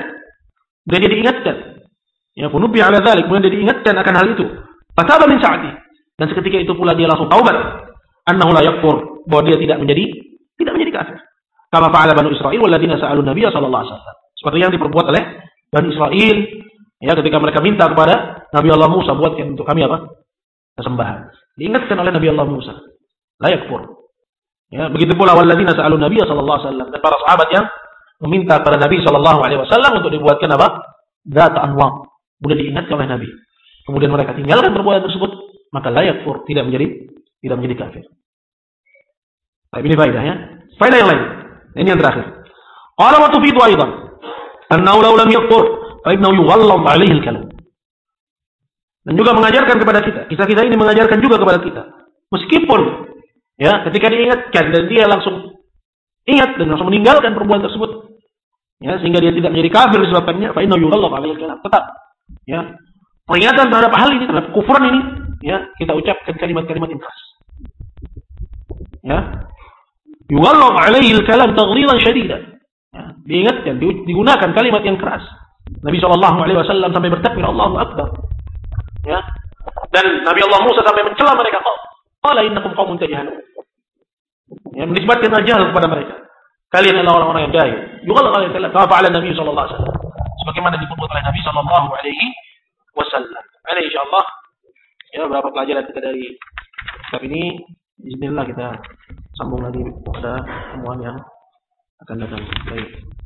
Speaker 1: Ya, nubbi ala dzalik, kemudian dia diingatkan akan hal itu. Fataba min sa'ati, dan seketika itu pula dia langsung taubat. Annahu la yakfur, bahwa dia tidak menjadi kafir. Kama fa'ala banu Israil walladzina sa'alu Nabiya sallallahu alaihi wasallam. Seperti yang diperbuat oleh Bani Israel, ya, ketika mereka minta kepada Nabi Allah Musa, buatkan untuk kami apa? Kesembahan. Diingatkan oleh Nabi Allah Musa, la yakfur. Ya, begitu pula walladzina sa'alu Nabi sallallahu alaihi wasallam, dan para sahabat yang meminta kepada Nabi sallallahu alaihi wasallam untuk dibuatkan apa? Dzat anwar. Kemudian diingatkan oleh Nabi. Kemudian mereka tinggalkan perbuatan tersebut, maka la yakfur, tidak menjadi kafir. Baik, ini faedahnya. Faedah yang lain. Ini yang terakhir. Qala wa tufidu aidan annahu law lam yakfur fa innahu yughallaz 'alaihi al-kalam. Dan juga mengajarkan kepada kita, kisah-kisah ini mengajarkan juga kepada kita. Meskipun ya, ketika diingatkan dan dia langsung ingat dan langsung meninggalkan perbuatan tersebut, ya, sehingga dia tidak menjadi kafir disebabkannya, fa innahu yughallaz 'alaihi al-kalam. Tetap, ya, peringatan terhadap hal ini, terhadap kufran ini, ya, kita ucapkan kalimat-kalimat yang keras. Ya. Yughallaz 'alaihi al-kalam taghlidan shadidan. Ya, diingatkan, digunakan kalimat yang keras. Nabi sallallahu alaihi wasallam sampai bertakbir Allahu akbar. Ya. Dan Nabi Allah Musa sampai mencela mereka, qala innakum qaumun tajhalun. Ya, menisbatkan ajal kepada mereka. Kalian adalah orang-orang yang jahil. Yughallaz 'alaihi al-kalam kama fa'ala Nabi sallallahu alaihi wasallam. Sebagaimana diperbuat oleh Nabi sallallahu alaihi wasallam. Ini insyaallah ya beberapa pelajaran kita dari kitab ini. Bismillah kita sambung lagi pada pertemuan yang akan datang. Baik.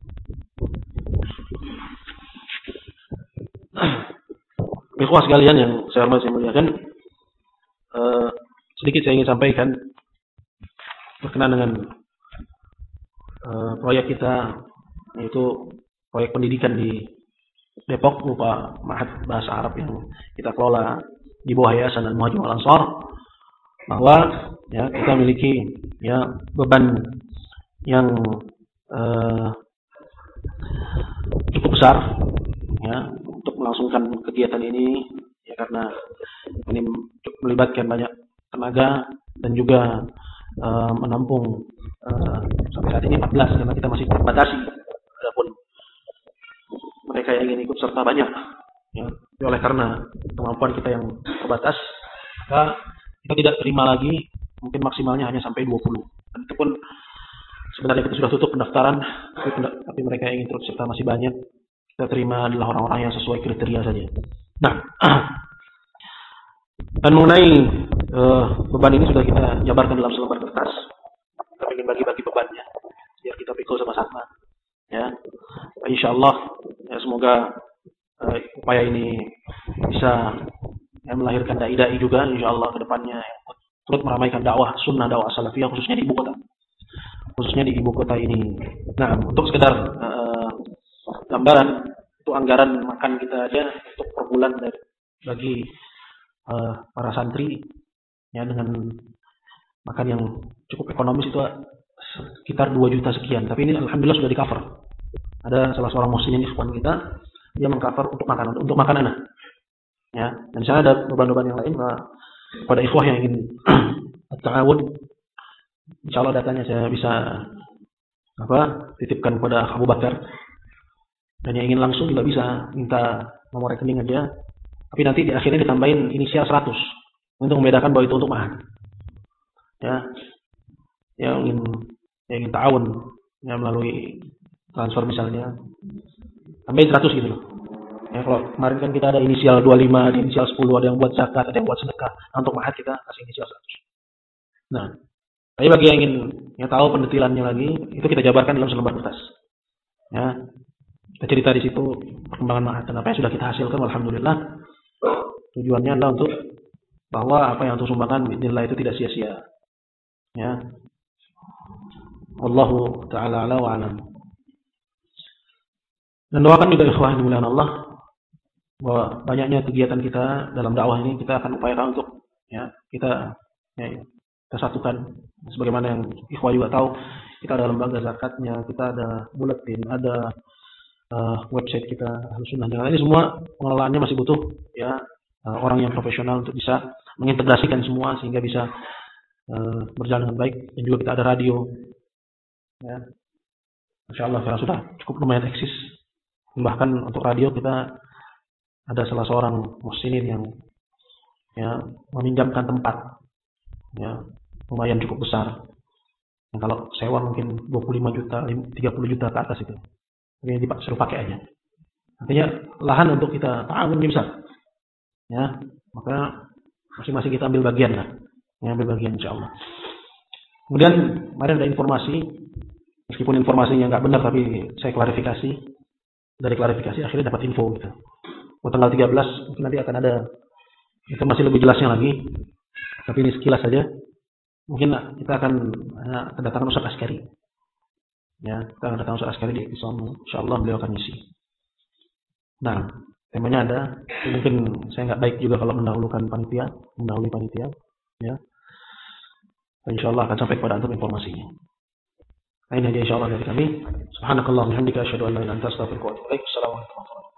Speaker 1: Ikhwah sekalian yang saya hormati dan muliakan, sedikit saya ingin sampaikan berkenaan dengan proyek kita, yaitu proyek pendidikan di Depok berupa Ma'had Bahasa Arab yang kita kelola di bawah Yayasan Al-Muhajir Wal-Ansar. Bahwa ya, kita memiliki ya beban yang cukup besar ya untuk melangsungkan kegiatan ini, ya, karena ini melibatkan banyak tenaga dan juga menampung sampai saat ini 14, karena kita masih terbatasi. Adapun mereka yang ingin ikut serta banyak, ya, oleh karena kemampuan kita yang terbatas, maka kita tidak terima lagi, mungkin maksimalnya hanya sampai 20. Dan itu pun sebenarnya kita sudah tutup pendaftaran, tapi mereka yang ingin terus serta masih banyak. Kita terima adalah orang-orang yang sesuai kriteria saja. Nah, dan mengenai beban ini sudah kita jabarkan dalam selembar kertas. Kita ingin bagi-bagi bebannya, biar kita pikul sama-sama. Ya, insyaallah, ya, semoga upaya ini bisa yang melahirkan dai-dai juga insyaallah ke depannya yang turut meramaikan dakwah sunnah, dakwah salafiyah khususnya di ibu kota ini. Nah, untuk sekedar gambaran, itu anggaran makan kita aja untuk per bulan bagi para santri ya, dengan makan yang cukup ekonomis itu sekitar 2 juta sekian. Tapi ini alhamdulillah sudah di-cover. Ada salah seorang muslimin ikhwan kita, dia meng-cover untuk makanan. Ya, dan di sana ada beban-beban yang lain pada ikhwah yang ingin ta'awun. Insyaallah datanya saya bisa titipkan kepada Abu Bakar. Dan yang ingin langsung juga bisa minta nomor rekening aja. Tapi nanti di akhirnya ditambahin inisial 100 untuk membedakan bahwa itu untuk mahal. Ya. Yang ingin ta'awun ya, melalui transfer misalnya. Tambahin 100 gitu loh. Ya, kalau kemarin kan kita ada inisial 25, ada inisial 10, ada yang buat zakat, ada yang buat sedekah. Nah, untuk mahat kita kasih inisial 100. Nah, tapi bagi yang ingin tahu pendetilannya lagi, itu kita jabarkan dalam selembar kertas. Ya, kita cerita di situ perkembangan mahat dan apa yang sudah kita hasilkan, alhamdulillah. Tujuannya adalah untuk bahwa apa yang untuk sumbangan bismillah itu tidak sia-sia. Ya. Wallahu ta'ala ala wa alam. Dan doakan juga ikhwah yang dimuliakan Allah, bahwa banyaknya kegiatan kita dalam dakwah ini kita akan upayakan untuk kita satukan. Sebagaimana yang ikhwah juga tahu, kita ada lembaga zakatnya, kita ada buletin, ada website kita Ahlussunnah. Dan ini semua pengelolaannya masih butuh orang yang profesional untuk bisa mengintegrasikan semua sehingga bisa berjalan dengan baik. Dan juga kita ada radio. Ya. Insyaallah sudah cukup lumayan eksis. Bahkan untuk radio kita ada salah seorang muslimin yang meminjamkan tempat lumayan cukup besar. Yang kalau sewa mungkin 25 juta, 30 juta ke atas itu. Ini suruh pakai aja. Artinya lahan untuk kita ta'awun bisa. Ya, maka masing-masing kita ambil bagian lah. Ya, ambil bagian insyaallah. Kemudian kemarin ada informasi, meskipun informasinya nggak benar tapi saya klarifikasi. Dari klarifikasi akhirnya dapat info gitu. Tanggal 13 mungkin nanti akan ada informasi lebih jelasnya lagi. Tapi ini sekilas saja. Mungkin kita akan kedatangan Ustaz Askari. Ya, kita akan datang Ustaz Askari di episode insyaallah beliau akan ngisi. Nah, temanya ada. Mungkin saya nggak baik juga kalau mendahului panitia. Ya, insyaallah akan sampai kepada antum informasinya. Nah, ini aja insyaallah dari kami. Subhanakallahumma wa bihamdika asyhadu an la ilaha illa anta astaghfiruka wa atubu ilaik. Assalamualaikum warahmatullahi wabarakatuh.